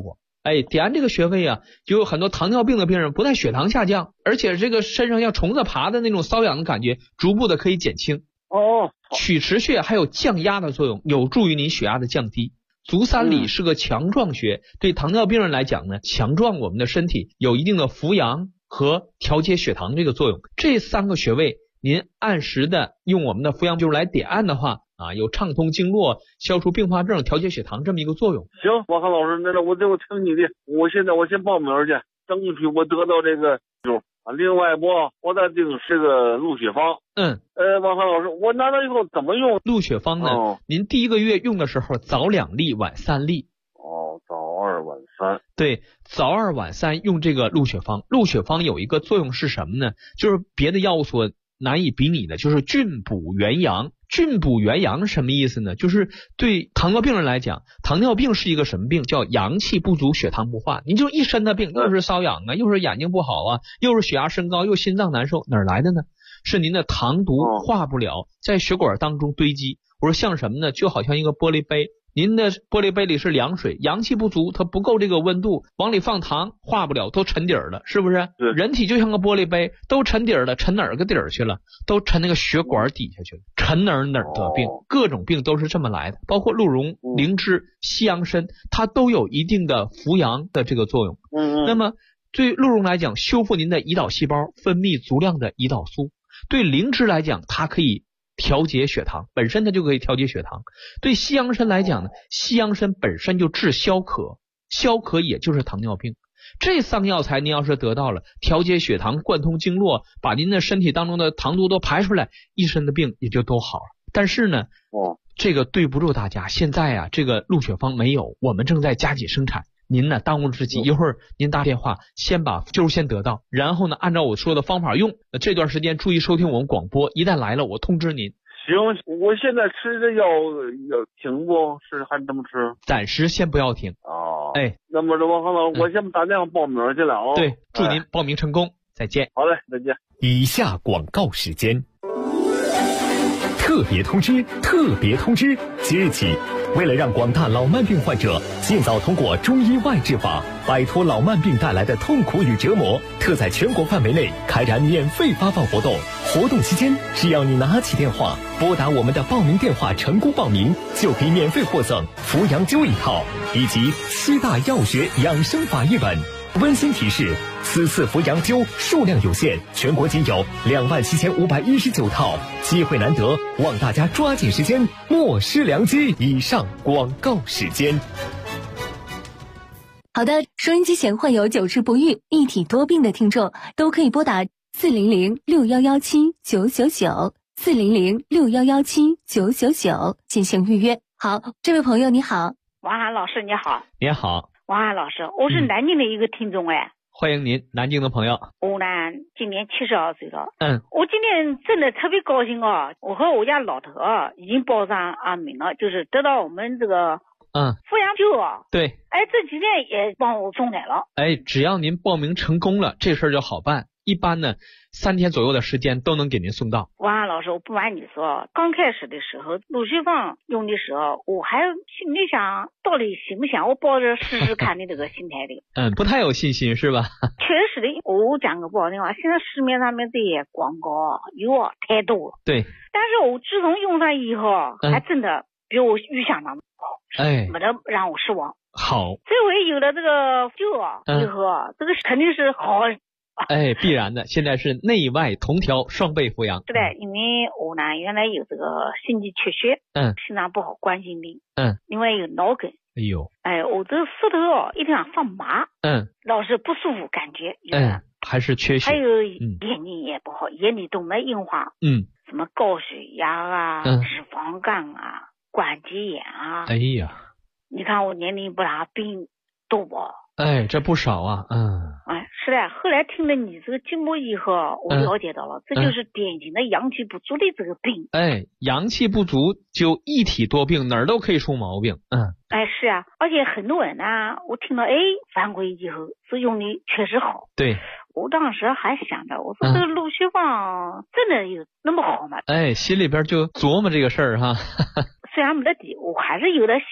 点这个穴位啊，就有很多糖尿病的病人不但血糖下降，而且这个身上像虫子爬的那种瘙痒的感觉逐步的可以减轻。曲池穴还有降压的作用，有助于您血压的降低。足三里是个强壮穴，对糖尿病人来讲呢，强壮我们的身体，有一定的扶阳和调节血糖这个作用。这3个穴位您按时的用我们的扶阳灸来点按的话啊，有畅通经络、消除并发症、调节血糖这么一个作用。 行，王汉老师，那我听你的，我先报名去，争取我得到这个灸。另外我再定这个鹿血方。王汉老师，我拿到以后怎么用鹿血方呢？您第1个月用的时候早2粒晚3粒。 早2晚3。 对，早2晚3用这个鹿血方。鹿血方有一个作用是什么呢？就是别的药物所难以比拟的，就是菌补元阳。菌补元阳什么意思呢？就是对糖尿病人来讲，糖尿病是一个什么病？叫阳气不足，血糖不化。你就一身的病，又是瘙痒啊，又是眼睛不好啊，又是血压升高，又心脏难受，哪儿来的呢？是您的糖毒化不了，在血管当中堆积。我说像什么呢？就好像一个玻璃杯，您的玻璃杯里是凉水，阳气不足，它不够这个温度，往里放糖化不了，都沉底儿了，是不是？人体就像个玻璃杯，都沉底儿了，沉哪儿个底儿去了？都沉那个血管底下去了，沉哪儿得病，各种病都是这么来的，包括鹿茸、灵芝、西洋参，它都有一定的扶阳的这个作用。那么对鹿茸来讲，修复您的胰岛细胞，分泌足量的胰岛素；对灵芝来讲，它可以调节血糖，本身它就可以调节血糖。对西洋参来讲呢，西洋参本身就治消渴，消渴也就是糖尿病。这3个药材您要是得到了，调节血糖、贯通经络，把您的身体当中的糖毒都排出来，一身的病也就都好了。但是呢，这个对不住大家，现在啊，这个鹿血方没有，我们正在加紧生产。您呢当务之急，一会儿您打电话先把灸先得到，然后呢按照我说的方法用。这段时间注意收听我们广播，一旦来了我通知您。 行，我现在吃的药要停不？是还这么吃？ 暂时先不要停。 那么这王老师，我先打电话报名去了啊。 对，祝您报名成功，再见。 好嘞，再见。 以下广告时间。特别通知！特别通知！即日起，为了让广大老慢病患者尽早通过中医外治法，摆脱老慢病带来的痛苦与折磨，特在全国范围内开展免费发放活动。活动期间，只要你拿起电话，拨打我们的报名电话，成功报名，就可以免费获赠扶阳灸1套以及7大药学养生法1本。温馨提示：此次扶阳灸数量有限，全国仅有27519套，机会难得，望大家抓紧时间，莫失良机。以上广告时间。 好的，收音机前患有久治不愈、一体多病的听众，都可以拨打400-6117-999，400-6117-999进行预约。好，这位朋友你好。 王涵老师你好。 你好。 王涵老师，我是南京的一个听众欢迎您，南京的朋友。 我呢今年72岁了。我今天真的特别高兴我和我家老头已经报上名了，就是得到我们这个扶阳灸对。 这几天也帮我送来了。 只要您报名成功了，这事儿就好办。一般呢3天左右的时间都能给您送到。 王涵老师，我不瞒你说，刚开始的时候鹿血方用的时候，我还心里想到底行不行，我抱着试试看的这个心态的。 不太有信心是吧？ 确实的，我讲个不好听话，现在市面上面这些广告有太多了。 对。 但是我自从用上以后，还真的比我预想的好。没得让我失望。 好。 这回有了这个灸以后，这个肯定是好。 必然的，现在是内外同调，双倍扶阳。 对的，因为我呢原来有这个心肌缺血，心脏不好，冠心病，另外有脑梗。我这舌头一定要放麻，老是不舒服感觉， 还是缺血。 还有眼睛也不好，眼里动脉硬化，什么高血压脂肪肝关节炎你看我年龄不大，病多不？ 这不少是的。后来听了你这个节目以后，我了解到了，这就是典型的阳气不足的这个病。 阳气不足就一体多病，哪儿都可以出毛病。 是啊，而且很多人呢，我听到反馈以后，这用的确实好。 对。 我当时还想着，我说这个鹿血方真的有那么好吗？ 心里边就琢磨这个事儿哈。 虽然没得底，我还是有点心动。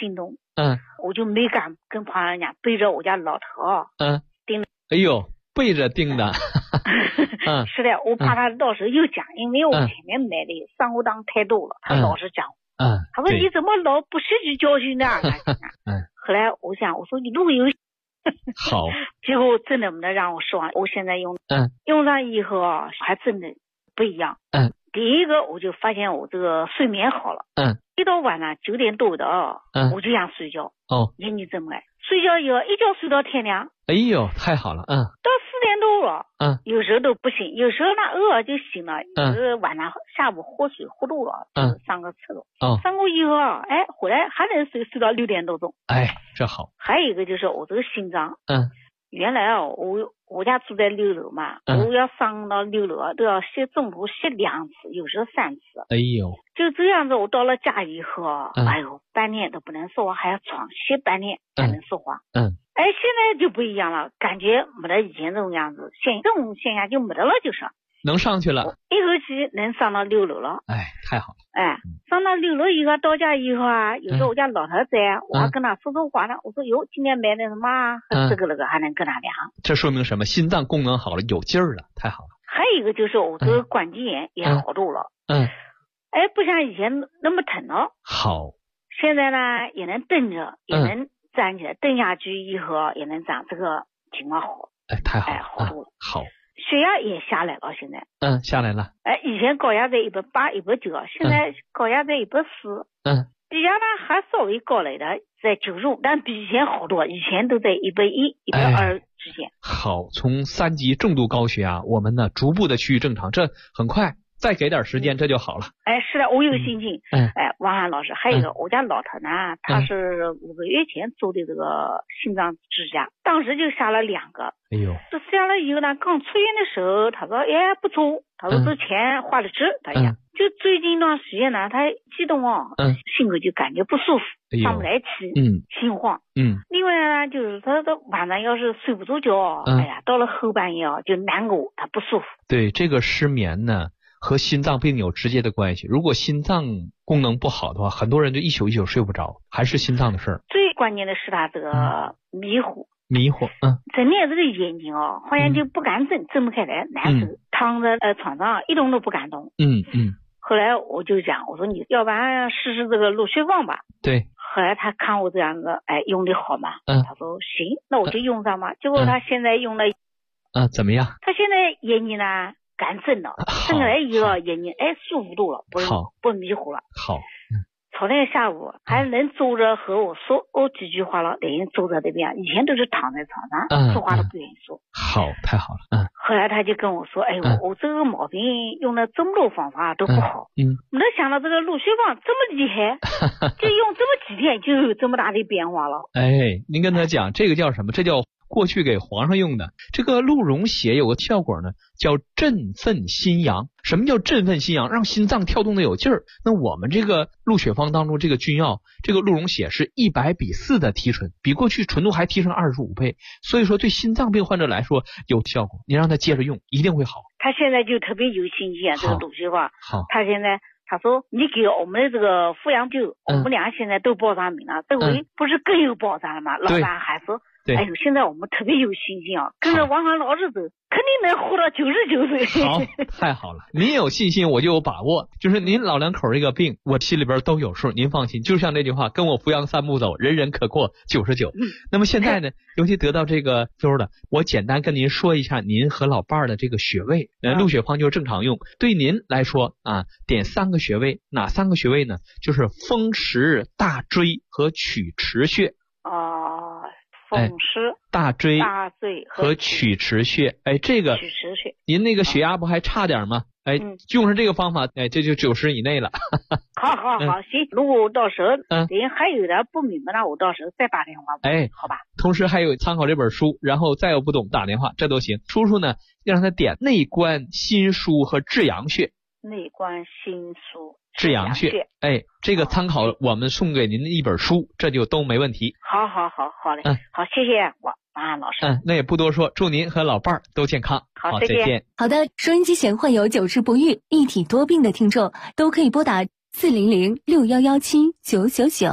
我就没敢跟旁人家背着我家老头盯。 哎呦，背着盯的。 是的，我怕他到时候又讲，因为我前面买的三锅汤太多了，他老是讲。他说你怎么老不吸取教训呢？后来我想，我说你如果有好， 结果真的没让我失望。我现在用上以后还真的不一样。第一个我就发现我这个睡眠好了。一到晚上9点多的我就想睡觉。你怎么来？睡觉以后一觉睡到天亮。 哎呦，太好了。到 4点多了。有时候都不醒，有时候那偶尔就醒了。有时候晚上下午喝水喝多了，上个厕所。上过以后回来还能睡到6点多钟。 这好。 还有一个就是我这个心脏。原来我家住在6楼嘛，我要上到6楼都要中途歇2次，有时候3次。 哎呦， 就这样子，我到了家以后，半天都不能说话，还要床歇半天才能说话。现在就不一样了，感觉没得以前这种样子，这种现象就没得了，就是能上去了， 一口气能上到6楼了。 太好了。 上到6楼以后，到家以后有时候我家老头在，我还跟他说说话呢。我说哟，今天买的什么这个那个还能跟他聊。 这说明什么？心脏功能好了，有劲儿了，太好了。 还有一个就是我这个关节炎也好多了。不像以前那么疼了。好。现在呢也能蹬着，也能站起来，蹬下去以后也能站，这个情况好。 太好了。 好多了。 好。 血压也下来了，现在。 下来了。 以前高压在180、190，现在高压在140。血压呢还稍微高了一点，在95，但比以前好多，以前都在110、120之间。 好，从3级重度高血压，我们呢逐步的趋于正常，这很快。再给点时间，这就好了。 是的，我有信心。王涵老师，还有一个，我家老头呢，他是5个月前做的这个心脏支架，当时就下了2个。哎呦，这下了以后呢，刚出院的时候，他说不错，他说这钱花的值，他讲。就最近一段时间呢，他激动心口就感觉不舒服，上不来气，心慌。另外呢，就是他晚上要是睡不着觉，到了后半夜就难过，他不舒服。 对，这个失眠呢和心脏病有直接的关系。如果心脏功能不好的话，很多人就一宿睡不着，还是心脏的事儿。 最关键的是他这个迷糊。整天这个眼睛好像就不敢睁不开来，难受。躺在床上一动都不敢动。后来我就讲，我说你要不然试试这个鹿血旺吧。对。后来他看我这样子，用的好嘛，他说行，那我就用上嘛。结果他现在用了， 怎么样？ 他现在眼睛呢干睁了，睁来以后眼睛舒服多了，不迷糊了。好。昨天下午还能坐着和我说几句话了，等于坐在这边，以前都是躺在床上，说话都不愿意说。好，太好了。后来他就跟我说，我这个毛病用了这么多方法都不好，没想到这个鹿血旺这么厉害，就用这么几天就有这么大的变化了。 您跟他讲，这个叫什么？这叫过去给皇上用的。这个鹿茸血有个效果呢，叫振奋心阳。什么叫振奋心阳？让心脏跳动的有劲儿。那我们这个鹿血方当中这个君药，这个鹿茸血是100:4的提纯，比过去纯度还提升25倍，所以说对心脏病患者来说有效果。你让他接着用，一定会好。 他现在就特别有信心这个鹿血旺。好，他现在他说你给我们的这个富阳酒，我们俩现在都报上名了，这回不是更有保障了吗？老板还说现在我们特别有信心跟着王涵老师走，肯定能活到99岁。 好，太好了。您有信心，我就有把握。就是您老两口这个病，我心里边都有数，您放心。就像这句话，跟我扶阳3步走，人人可过99。那么现在呢，尤其得到这个灸了，我简单跟您说一下您和老伴儿的这个穴位。鹿血方就是正常用。对您来说点3个穴位，哪3个穴位呢？就是风池、大椎和曲池穴。 风池、 大椎和曲池穴。这个您那个血压不还差点吗？用上这个方法，这就90以内了。 好，行。如果到时候还有点不明白，那我到时候再打电话。好吧。 同时还有参考这本书，然后再有不懂打电话，这都行。叔叔呢，要让他点内关、心腧和至阳穴。 内关、心腧、 至阳穴。这个参考我们送给您的一本书，这就都没问题。 好嘞。好，谢谢王涵老师。 那也不多说，祝您和老伴儿都健康。 好，再见。 好的，收音机前患有久治不愈、一体多病的听众，都可以拨打400-6117-999。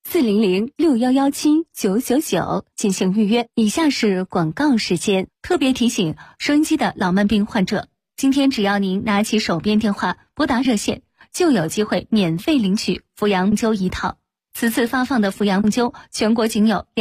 400-6117-999进行预约。以下是广告时间，特别提醒收音机的老慢病患者，今天只要您拿起手边电话拨打热线，就有机会免费领取扶阳灸1套。此次发放的扶阳灸全国仅有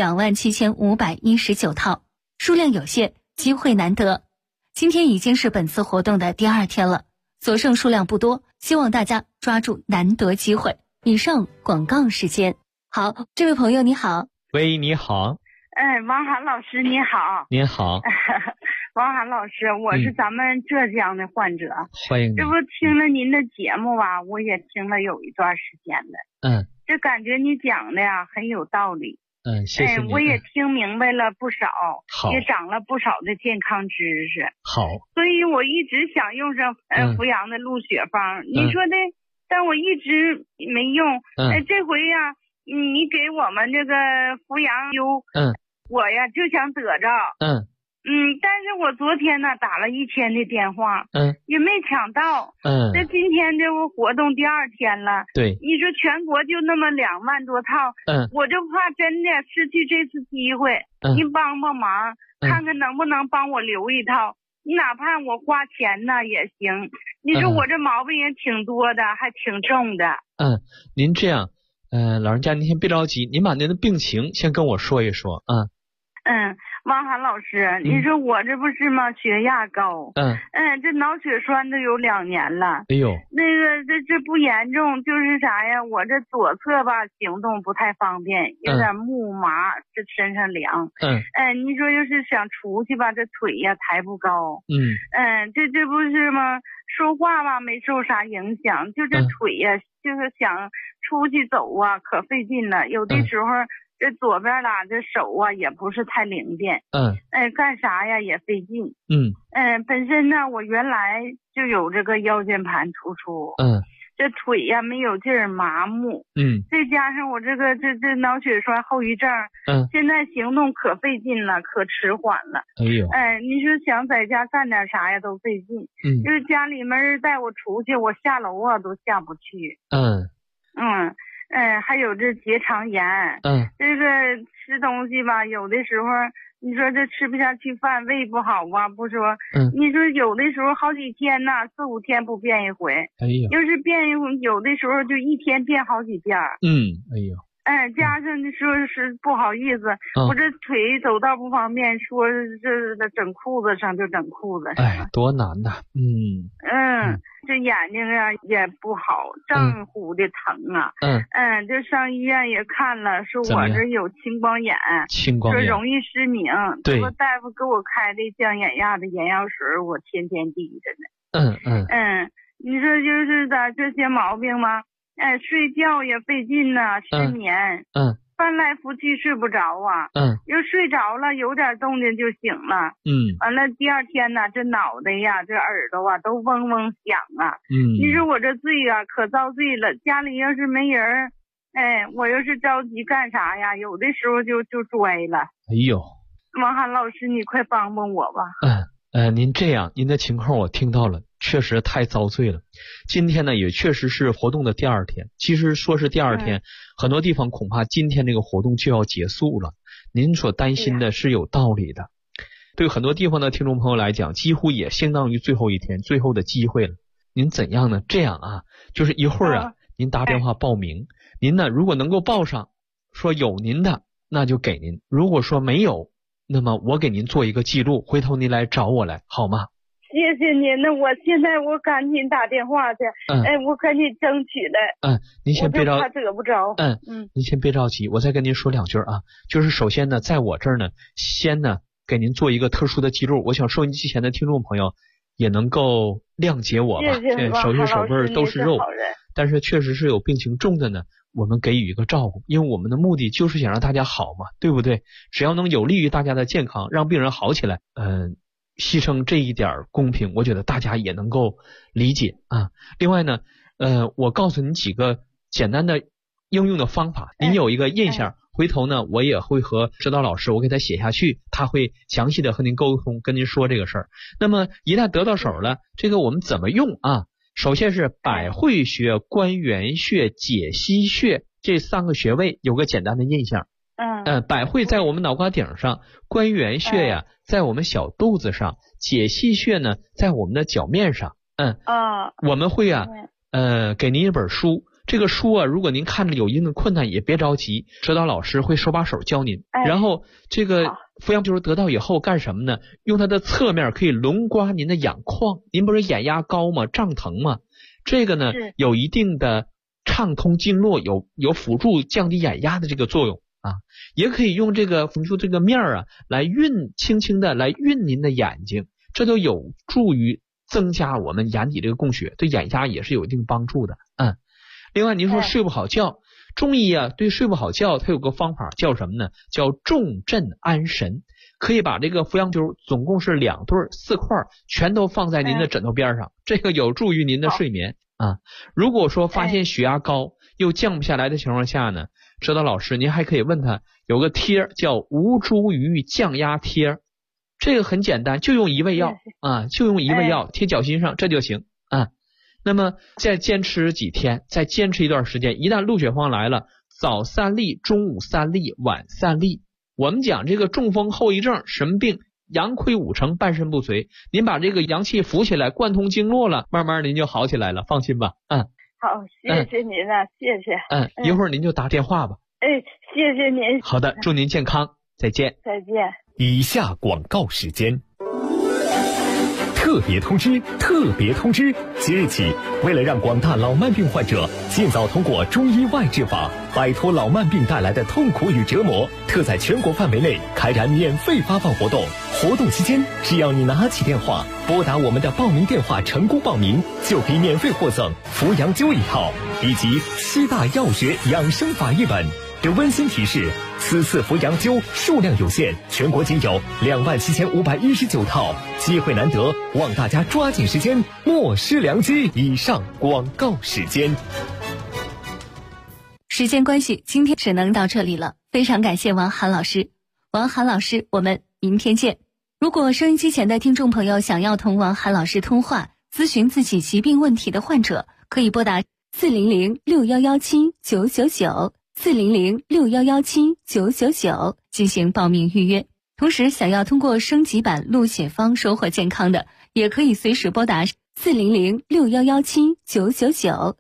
27519套，数量有限，机会难得。今天已经是本次活动的第2天了，所剩数量不多，希望大家抓住难得机会。以上广告时间。好，这位朋友你好。 喂，你好。 王涵老师你好。 您好。 王涵老师，我是咱们浙江的患者， 欢迎你。 这不听了您的节目吧，我也听了有一段时间了。这感觉你讲的呀很有道理。 谢谢你。 我也听明白了不少， 好， 也长了不少的健康知识。 好， 所以我一直想用上扶阳的鹿血方。你说的，但我一直没用。这回呀，你给我们这个扶阳灸，我呀就想得着。但是我昨天呢打了1000的电话，也没抢到。这今天这不活动第2天了， 对， 你说全国就那么2万多套，我就怕真的失去这次机会。您帮帮忙，看看能不能帮我留一套，你哪怕我花钱呢也行。你说我这毛病也挺多的，还挺重的。 您这样，老人家您先别着急，您把您的病情先跟我说一说。 王涵老师，你说我这不是吗？血压高，这脑血栓都有2年了。 哎呦， 那个这不严重，就是啥呀？我这左侧吧行动不太方便，有点木麻，这身上凉。你说要是想出去吧，这腿呀抬不高。这不是吗？说话吧没受啥影响，就这腿呀，就是想出去走啊，可费劲了。有的时候。这左边啦，这手啊也不是太灵便，干啥呀也费劲，本身呢我原来就有这个腰间盘突出，这腿呀没有劲儿，麻木，再加上我这个这脑血栓后遗症，现在行动可费劲了，可迟缓了，你说想在家干点啥呀都费劲，就是家里面带我出去，我下楼啊都下不去，还有这结肠炎，这个吃东西吧，有的时候你说这吃不下去饭，胃不好啊，不说，你说有的时候好几天呢，4、5天不变一回，要是变一回，有的时候就1天变好几遍，加上你说是不好意思，我这腿走道不方便，说这整裤子上就整裤子上， 多难呐， 这眼睛啊也不好，正乎的疼啊，这上医院也看了，说我这有青光眼，说容易失明， 对， 说大夫给我开的降眼压的眼药水，我天天滴着呢，你说就是咋这些毛病吗？睡觉也费劲呐，失眠，翻来覆去睡不着啊，要睡着了有点动静就醒了，完了第2天呢，这脑袋呀，这耳朵啊都嗡嗡响啊，你说我这罪啊可遭罪了，家里要是没人，我要是着急干啥呀，有的时候就摔了。 哎呦， 王涵老师，你快帮帮我吧。 您这样，您的情况我听到了，确实太遭罪了。今天呢，也确实是活动的第2天。其实说是第2天，很多地方恐怕今天这个活动就要结束了。您所担心的是有道理的。对很多地方的听众朋友来讲，几乎也相当于最后一天，最后的机会了。您怎样呢？这样啊，就是一会儿啊，您打电话报名。您呢，如果能够报上，说有您的，那就给您；如果说没有，那么我给您做一个记录，回头您来找我来，好吗？ 谢谢您，那我现在我赶紧打电话去，我赶紧争取来。 您先别着， 怕得不着。 您先别着急，我再跟您说2句啊。就是首先呢，在我这儿呢，先呢给您做一个特殊的记录，我想收音机前的听众朋友也能够谅解我吧。手心手背都是肉，但是确实是有病情重的呢，我们给予一个照顾，因为我们的目的就是想让大家好嘛，对不对？只要能有利于大家的健康，让病人好起来，牺牲这一点公平，我觉得大家也能够理解啊。另外呢，我告诉你几个简单的应用的方法，您有一个印象，回头呢我也会和指导老师我给他写下去，他会详细的和您沟通，跟您说这个事儿。那么一旦得到手了，这个我们怎么用啊？首先是百会穴、关元穴、解析穴这3个穴位有个简单的印象。百会在我们脑瓜顶上，关元穴呀在我们小肚子上，解析穴呢在我们的脚面上。我们会给您一本书，这个书啊，如果您看着有一定的困难也别着急，指导老师会手把手教您。然后这个扶阳灸得到以后干什么呢？用它的侧面可以轮刮您的眼眶，您不是眼压高吗？胀疼吗？这个呢有一定的畅通经络，有辅助降低眼压的这个作用啊。也可以用这个辅助这个面啊来轻轻的来运您的眼睛，这都有助于增加我们眼底这个供血，对眼压也是有一定帮助的。另外您说睡不好觉，中医啊对睡不好觉它有个方法叫什么呢？叫重镇安神。可以把这个扶阳灸总共是2对4块全都放在您的枕头边上，这个有助于您的睡眠啊。如果说发现血压高又降不下来的情况下呢，指导老师您还可以问他有个贴叫吴茱萸降压贴，这个很简单，就用1味药就用1味药贴脚心上，这就行啊。那么再坚持几天，再坚持一段时间，一旦露血荒来了，早3粒，中午3粒，晚3粒。我们讲这个中风后遗症什么病？阳亏5成，半身不遂。您把这个阳气扶起来，贯通经络了，慢慢您就好起来了，放心吧。 好，谢谢您啊，谢谢。 一会儿您就打电话吧。 谢谢您。 好的，祝您健康，再见。 再见。 以下广告时间。特别通知！特别通知！即日起，为了让广大老慢病患者尽早通过中医外治法，摆脱老慢病带来的痛苦与折磨，特在全国范围内开展免费发放活动。活动期间，只要你拿起电话，拨打我们的报名电话成功报名，就可以免费获赠扶阳灸1套以及7大药学养生法1本。有温馨提示：此次扶阳灸数量有限，全国仅有27519套，机会难得，望大家抓紧时间，莫失良机。以上广告时间。 时间关系，今天只能到这里了。非常感谢王涵老师，王涵老师，我们明天见。如果收音机前的听众朋友想要同王涵老师通话，咨询自己疾病问题的患者，可以拨打400-6117-999。400-6117-999进行报名预约。同时想要通过升级版录血方收获健康的，也可以随时拨打400-6117-999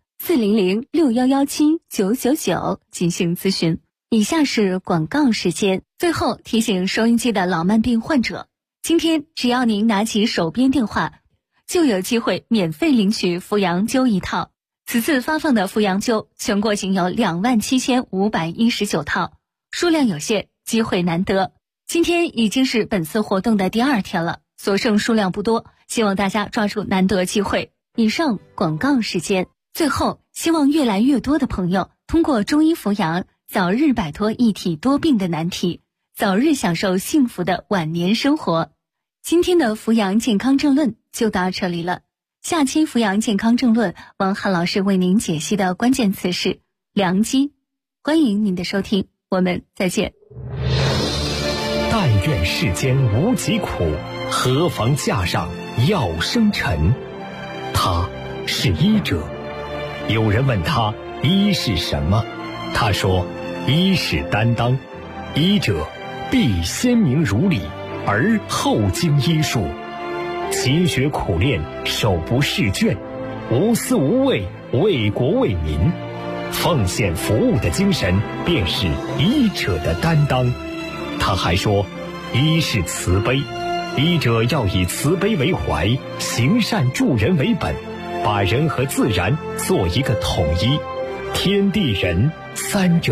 400-6117-999进行咨询。以下是广告时间。最后提醒收音机的老慢病患者，今天只要您拿起手边电话，就有机会免费领取扶阳灸1套。此次发放的扶阳灸全国仅有27519套，数量有限，机会难得。今天已经是本次活动的第2天了，所剩数量不多，希望大家抓住难得机会。以上广告时间。最后，希望越来越多的朋友通过中医扶阳，早日摆脱一体多病的难题，早日享受幸福的晚年生活。今天的扶阳健康政论就到这里了。下期扶阳健康政论，王涵老师为您解析的关键词是良机。欢迎您的收听，我们再见。 但愿世间无疾苦，何妨架上药生尘。他是医者。有人问他医是什么，他说医是担当，医者必先明如理，而后经医术。勤学苦练，手不释卷，无私无畏，为国为民，奉献服务的精神便是医者的担当。他还说医是慈悲，医者要以慈悲为怀，行善助人为本，把人和自然做一个统一，天地人三者